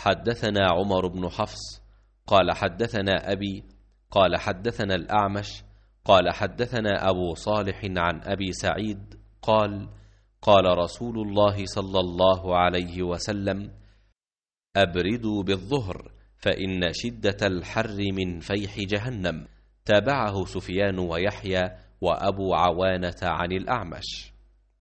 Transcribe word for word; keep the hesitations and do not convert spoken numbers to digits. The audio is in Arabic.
حدثنا عمر بن حفص قال حدثنا أبي قال حدثنا الأعمش قال حدثنا أبو صالح عن أبي سعيد قال قال رسول الله صلى الله عليه وسلم: أبردوا بالظهر فإن شدة الحر من فيح جهنم. تابعه سفيان ويحيى وأبو عوانة عن الأعمش.